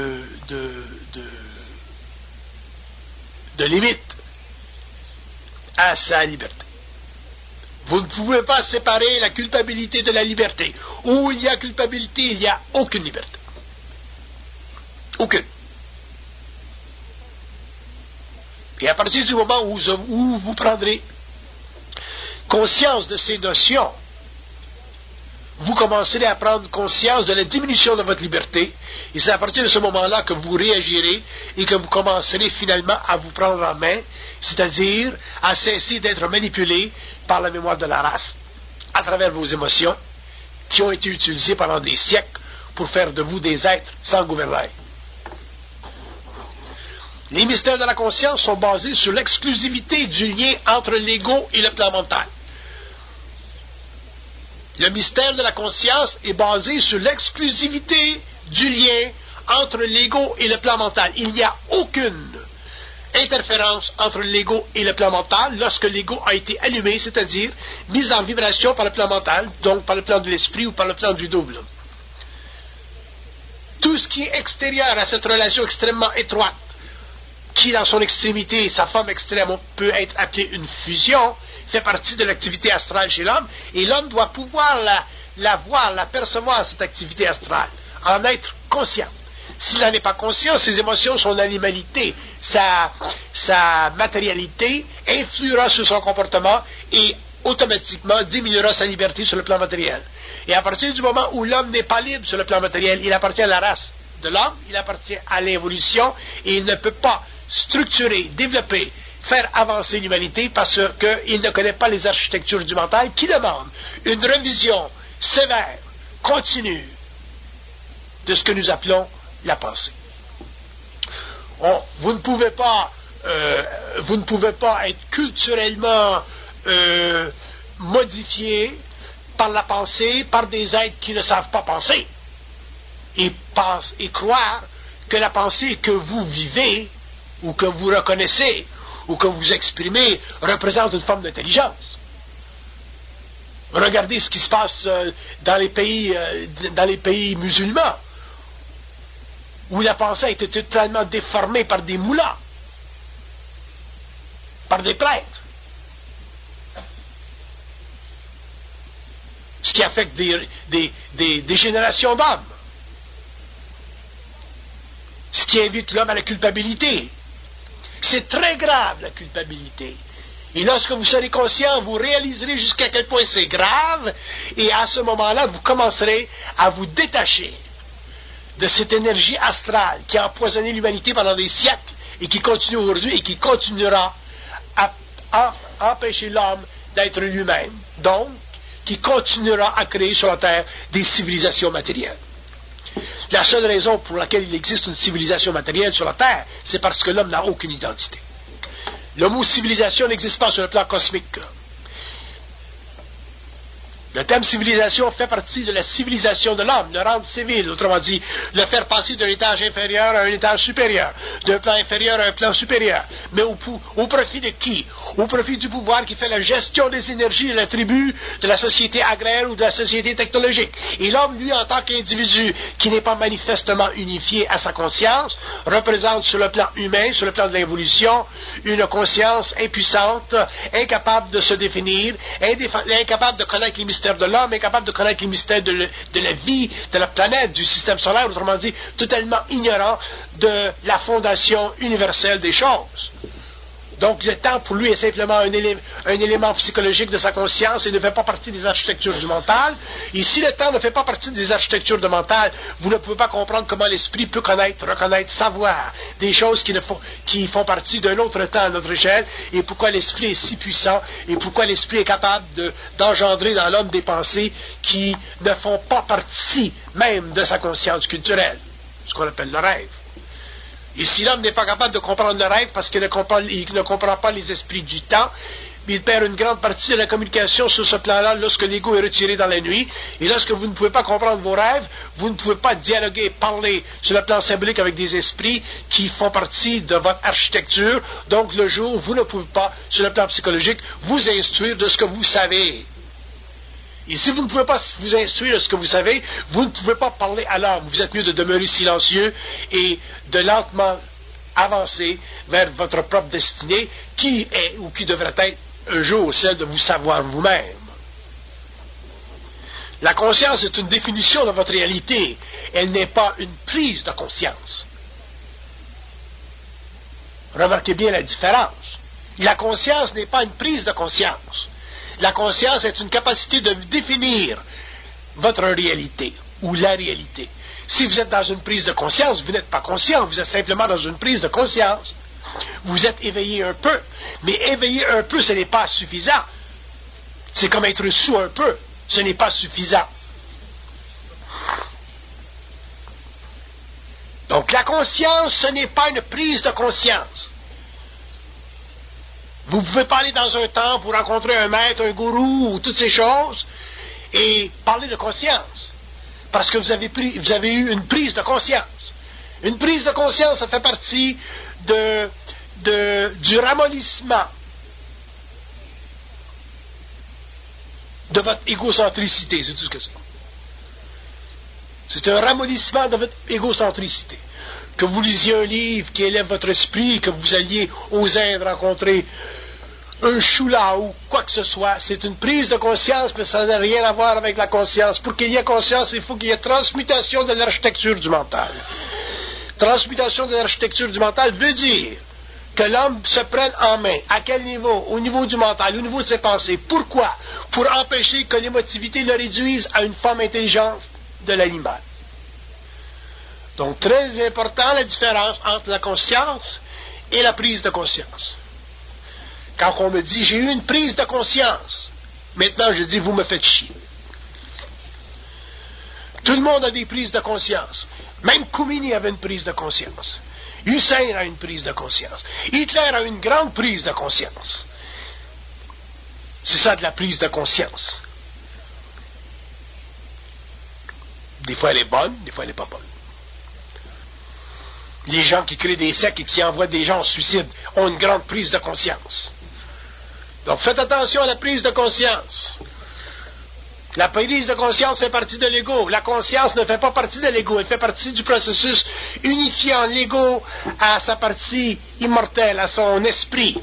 limite à sa liberté. Vous ne pouvez pas séparer la culpabilité de la liberté. Où il y a culpabilité, il n'y a aucune liberté. Aucune. Et à partir du moment où vous prendrez conscience de ces notions, vous commencerez à prendre conscience de la diminution de votre liberté, et c'est à partir de ce moment-là que vous réagirez et que vous commencerez finalement à vous prendre en main, c'est-à-dire à cesser d'être manipulé par la mémoire de la race, à travers vos émotions, qui ont été utilisées pendant des siècles pour faire de vous des êtres sans gouvernail. Les mystères de la conscience sont basés sur l'exclusivité du lien entre l'ego et le plan mental. Le mystère de la conscience est basé sur l'exclusivité du lien entre l'ego et le plan mental. Il n'y a aucune interférence entre l'ego et le plan mental lorsque l'ego a été allumé, c'est-à-dire mis en vibration par le plan mental, donc par le plan de l'esprit ou par le plan du double. Tout ce qui est extérieur à cette relation extrêmement étroite, qui dans son extrémité, sa forme extrême peut être appelée une fusion, fait partie de l'activité astrale chez l'homme, et l'homme doit pouvoir la voir, la percevoir, cette activité astrale, en être conscient. S'il n'en est pas conscient, ses émotions, son animalité, sa matérialité influera sur son comportement et automatiquement diminuera sa liberté sur le plan matériel. Et à partir du moment où l'homme n'est pas libre sur le plan matériel, il appartient à la race de l'homme, il appartient à l'évolution, et il ne peut pas structurer, développer, faire avancer l'humanité parce qu'il ne connaît pas les architectures du mental qui demandent une révision sévère, continue, de ce que nous appelons la pensée. Vous ne pouvez pas être culturellement modifié par la pensée, par des êtres qui ne savent pas penser, et croire que la pensée que vous vivez, ou que vous reconnaissez, ou que vous exprimez, représente une forme d'intelligence. Regardez ce qui se passe dans les pays musulmans, où la pensée a été totalement déformée par des moullas, par des prêtres. Ce qui affecte des générations d'hommes. Ce qui invite l'homme à la culpabilité. C'est très grave, la culpabilité. Et lorsque vous serez conscient, vous réaliserez jusqu'à quel point c'est grave, et à ce moment-là, vous commencerez à vous détacher de cette énergie astrale qui a empoisonné l'humanité pendant des siècles, et qui continue aujourd'hui, et qui continuera à empêcher l'homme d'être lui-même. Donc, qui continuera à créer sur la Terre des civilisations matérielles. La seule raison pour laquelle il existe une civilisation matérielle sur la Terre, c'est parce que l'homme n'a aucune identité. Le mot civilisation n'existe pas sur le plan cosmique. Le terme civilisation fait partie de la civilisation de l'homme, le rendre civil, autrement dit, le faire passer d'un étage inférieur à un étage supérieur, d'un plan inférieur à un plan supérieur. Mais au profit de qui? Au profit du pouvoir qui fait la gestion des énergies de la tribu, de la société agraire ou de la société technologique. Et l'homme, lui, en tant qu'individu qui n'est pas manifestement unifié à sa conscience, représente sur le plan humain, sur le plan de l'évolution, une conscience impuissante, incapable de se définir, incapable de connaître les mystères de l'homme, incapable de connaître les mystères de la vie, de la planète, du système solaire, autrement dit, totalement ignorant de la fondation universelle des choses. Donc le temps pour lui est simplement un élément psychologique de sa conscience et ne fait pas partie des architectures du mental. Et si le temps ne fait pas partie des architectures du mental, vous ne pouvez pas comprendre comment l'esprit peut connaître, reconnaître, savoir des choses qui font partie d'un autre temps à notre échelle, et pourquoi l'esprit est si puissant, et pourquoi l'esprit est capable d'engendrer dans l'homme des pensées qui ne font pas partie même de sa conscience culturelle, ce qu'on appelle le rêve. Et si l'homme n'est pas capable de comprendre le rêve parce qu'il ne comprend pas les esprits du temps, il perd une grande partie de la communication sur ce plan-là lorsque l'ego est retiré dans la nuit. Et lorsque vous ne pouvez pas comprendre vos rêves, vous ne pouvez pas dialoguer, parler sur le plan symbolique avec des esprits qui font partie de votre architecture. Donc le jour, vous ne pouvez pas, sur le plan psychologique, vous instruire de ce que vous savez. Et si vous ne pouvez pas vous instruire de ce que vous savez, vous ne pouvez pas parler à l'homme. Vous êtes mieux de demeurer silencieux et de lentement avancer vers votre propre destinée, qui est ou qui devrait être un jour celle de vous savoir vous-même. La conscience est une définition de votre réalité. Elle n'est pas une prise de conscience. Remarquez bien la différence. La conscience n'est pas une prise de conscience. La conscience est une capacité de définir votre réalité ou la réalité. Si vous êtes dans une prise de conscience, vous n'êtes pas conscient, vous êtes simplement dans une prise de conscience. Vous êtes éveillé un peu, mais éveillé un peu, ce n'est pas suffisant. C'est comme être sous un peu, ce n'est pas suffisant. Donc la conscience, ce n'est pas une prise de conscience. Vous pouvez pas aller dans un temple pour rencontrer un maître, un gourou, ou toutes ces choses, et parler de conscience. Parce que vous avez eu une prise de conscience. Une prise de conscience, ça fait partie du ramollissement de votre égocentricité, c'est tout ce que c'est. C'est un ramollissement de votre égocentricité. Que vous lisiez un livre qui élève votre esprit, que vous alliez aux Indes rencontrer un choula ou quoi que ce soit, c'est une prise de conscience, mais ça n'a rien à voir avec la conscience. Pour qu'il y ait conscience, il faut qu'il y ait transmutation de l'architecture du mental. Transmutation de l'architecture du mental veut dire que l'homme se prenne en main. À quel niveau? Au niveau du mental, au niveau de ses pensées. Pourquoi? Pour empêcher que l'émotivité le réduise à une forme intelligente de l'animal. Donc, très important la différence entre la conscience et la prise de conscience. Quand on me dit, j'ai eu une prise de conscience, maintenant je dis, vous me faites chier. Tout le monde a des prises de conscience. Même Khomeini avait une prise de conscience. Hussein a une prise de conscience. Hitler a une grande prise de conscience. C'est ça de la prise de conscience. Des fois elle est bonne, des fois elle n'est pas bonne. Les gens qui créent des sectes et qui envoient des gens au suicide ont une grande prise de conscience. Donc faites attention à la prise de conscience. La prise de conscience fait partie de l'ego. La conscience ne fait pas partie de l'ego. Elle fait partie du processus unifiant l'ego à sa partie immortelle, à son esprit.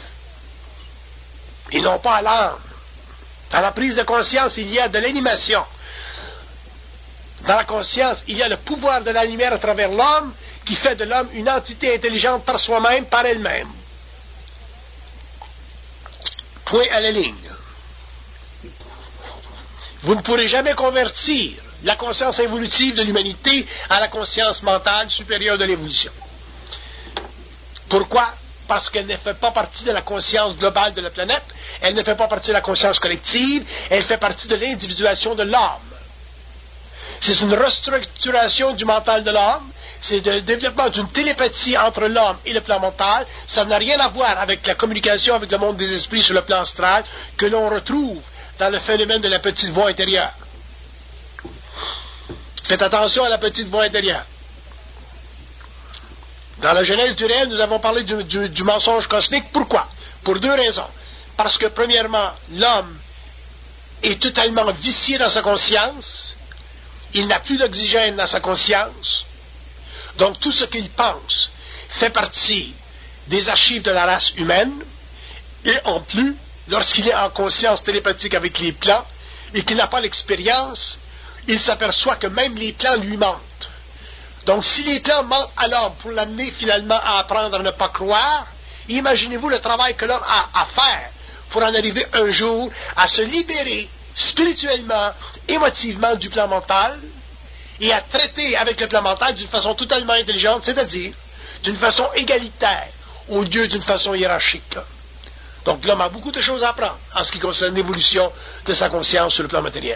Et non pas à l'âme. Dans la prise de conscience, il y a de l'animation. Dans la conscience, il y a le pouvoir de la lumière à travers l'homme qui fait de l'homme une entité intelligente par soi-même, par elle-même. Point à la ligne. Vous ne pourrez jamais convertir la conscience évolutive de l'humanité à la conscience mentale supérieure de l'évolution. Pourquoi? Parce qu'elle ne fait pas partie de la conscience globale de la planète, elle ne fait pas partie de la conscience collective, elle fait partie de l'individuation de l'âme. C'est une restructuration du mental de l'homme, c'est le développement d'une télépathie entre l'homme et le plan mental. Ça n'a rien à voir avec la communication avec le monde des esprits sur le plan astral que l'on retrouve dans le phénomène de la petite voix intérieure. Faites attention à la petite voix intérieure. Dans la genèse du réel, nous avons parlé du mensonge cosmique. Pourquoi? Pour deux raisons. Parce que, premièrement, l'homme est totalement vicié dans sa conscience. Il n'a plus d'oxygène dans sa conscience. Donc, tout ce qu'il pense fait partie des archives de la race humaine. Et en plus, lorsqu'il est en conscience télépathique avec les plans et qu'il n'a pas l'expérience, il s'aperçoit que même les plans lui mentent. Donc, si les plans mentent à l'homme pour l'amener finalement à apprendre à ne pas croire, imaginez-vous le travail que l'homme a à faire pour en arriver un jour à se libérer spirituellement, émotivement du plan mental et à traiter avec le plan mental d'une façon totalement intelligente, c'est-à-dire d'une façon égalitaire au lieu d'une façon hiérarchique. Donc, l'homme a beaucoup de choses à apprendre en ce qui concerne l'évolution de sa conscience sur le plan matériel.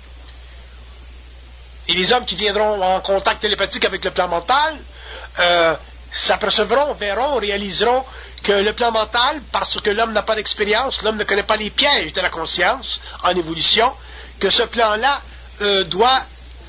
Et les hommes qui viendront en contact télépathique avec le plan mental s'apercevront, verront, réaliseront que le plan mental, parce que l'homme n'a pas d'expérience, l'homme ne connaît pas les pièges de la conscience en évolution, que ce plan-là doit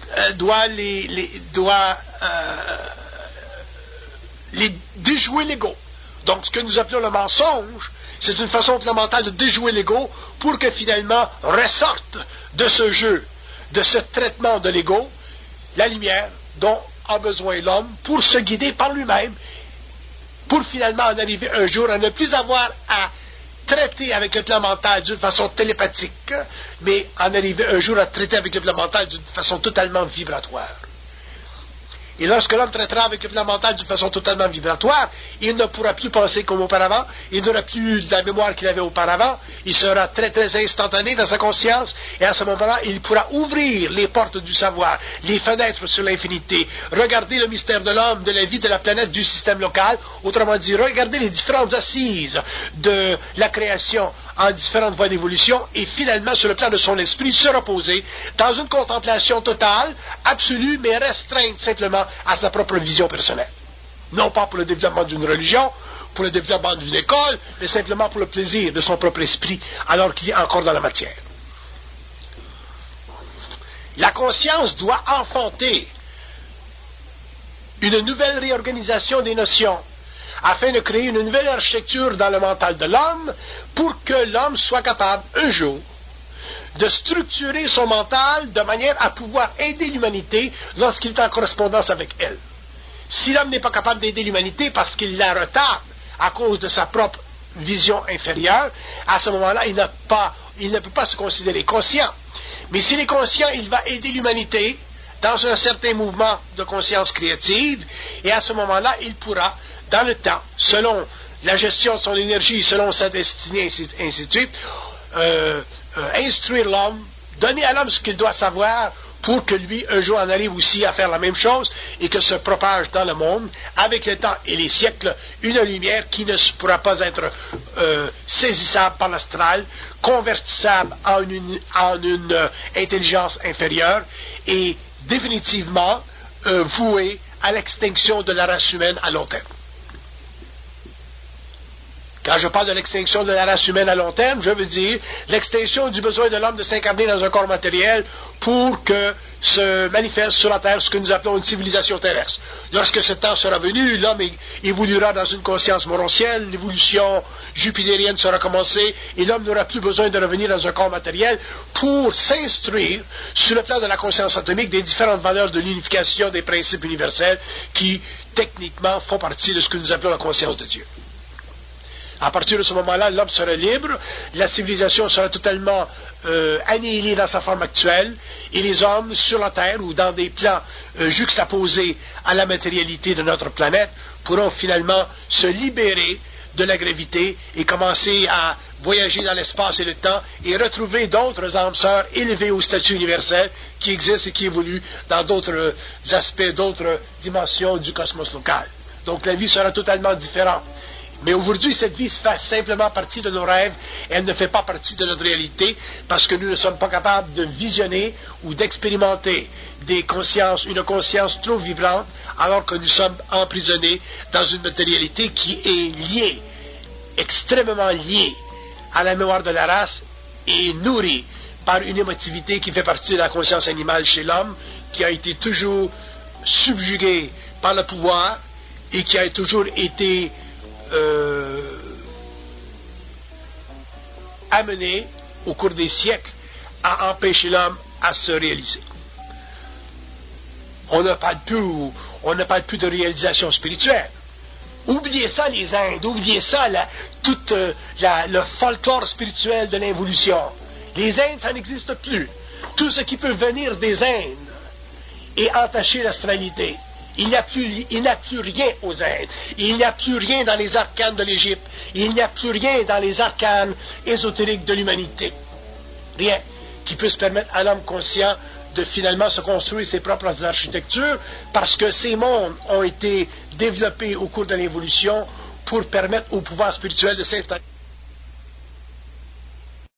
déjouer l'ego. Donc, ce que nous appelons le mensonge, c'est une façon pour le mental de déjouer l'ego pour que finalement ressorte de ce jeu, de ce traitement de l'ego, la lumière dont a besoin l'homme pour se guider par lui-même, pour finalement en arriver un jour à ne plus avoir à traiter avec le plan mental d'une façon télépathique, mais en arriver un jour à traiter avec le plan mental d'une façon totalement vibratoire. Et lorsque l'homme traitera avec le plan mental d'une façon totalement vibratoire, il ne pourra plus penser comme auparavant, il n'aura plus la mémoire qu'il avait auparavant, il sera très très instantané dans sa conscience, et à ce moment-là, il pourra ouvrir les portes du savoir, les fenêtres sur l'infinité, regarder le mystère de l'homme, de la vie, de la planète, du système local, autrement dit, regarder les différentes assises de la création en différentes voies d'évolution, et finalement, sur le plan de son esprit, se reposer dans une contemplation totale, absolue, mais restreinte simplement à sa propre vision personnelle. Non pas pour le développement d'une religion, pour le développement d'une école, mais simplement pour le plaisir de son propre esprit, alors qu'il est encore dans la matière. La conscience doit enfanter une nouvelle réorganisation des notions, afin de créer une nouvelle architecture dans le mental de l'homme, pour que l'homme soit capable, un jour, de structurer son mental de manière à pouvoir aider l'humanité lorsqu'il est en correspondance avec elle. Si l'homme n'est pas capable d'aider l'humanité parce qu'il la retarde à cause de sa propre vision inférieure, à ce moment-là, il ne peut pas se considérer conscient. Mais s'il est conscient, il va aider l'humanité dans un certain mouvement de conscience créative, et à ce moment-là, il pourra, dans le temps, selon la gestion de son énergie, selon sa destinée, ainsi de suite, instruire l'homme, donner à l'homme ce qu'il doit savoir pour que lui, un jour, en arrive aussi à faire la même chose et que se propage dans le monde, avec le temps et les siècles, une lumière qui ne pourra pas être saisissable par l'astral, convertissable en une intelligence inférieure et définitivement voué à l'extinction de la race humaine à long terme. Quand je parle de l'extinction de la race humaine à long terme, je veux dire l'extinction du besoin de l'homme de s'incarner dans un corps matériel pour que se manifeste sur la Terre ce que nous appelons une civilisation terrestre. Lorsque ce temps sera venu, l'homme évoluera dans une conscience morontienne, l'évolution jupitérienne sera commencée et l'homme n'aura plus besoin de revenir dans un corps matériel pour s'instruire sur le plan de la conscience atomique des différentes valeurs de l'unification des principes universels qui, techniquement, font partie de ce que nous appelons la conscience de Dieu. À partir de ce moment-là, l'homme sera libre, la civilisation sera totalement annihilée dans sa forme actuelle, et les hommes sur la Terre ou dans des plans juxtaposés à la matérialité de notre planète pourront finalement se libérer de la gravité et commencer à voyager dans l'espace et le temps et retrouver d'autres âmes sœurs élevées au statut universel qui existent et qui évoluent dans d'autres aspects, d'autres dimensions du cosmos local. Donc la vie sera totalement différente. Mais aujourd'hui, cette vie fait simplement partie de nos rêves, elle ne fait pas partie de notre réalité, parce que nous ne sommes pas capables de visionner ou d'expérimenter une conscience trop vibrante, alors que nous sommes emprisonnés dans une matérialité qui est liée, extrêmement liée à la mémoire de la race et nourrie par une émotivité qui fait partie de la conscience animale chez l'homme, qui a été toujours subjuguée par le pouvoir et qui a toujours été amené au cours des siècles à empêcher l'homme à se réaliser. On ne parle plus de réalisation spirituelle. Oubliez ça les Indes, oubliez ça tout le folklore spirituel de l'involution. Les Indes, ça n'existe plus. Tout ce qui peut venir des Indes et entacher l'astralité. Il n'y a plus rien aux Indes. Il n'y a plus rien dans les arcanes de l'Égypte. Il n'y a plus rien dans les arcanes ésotériques de l'humanité. Rien qui puisse permettre à l'homme conscient de finalement se construire ses propres architectures, parce que ces mondes ont été développés au cours de l'évolution pour permettre au pouvoir spirituel de s'installer.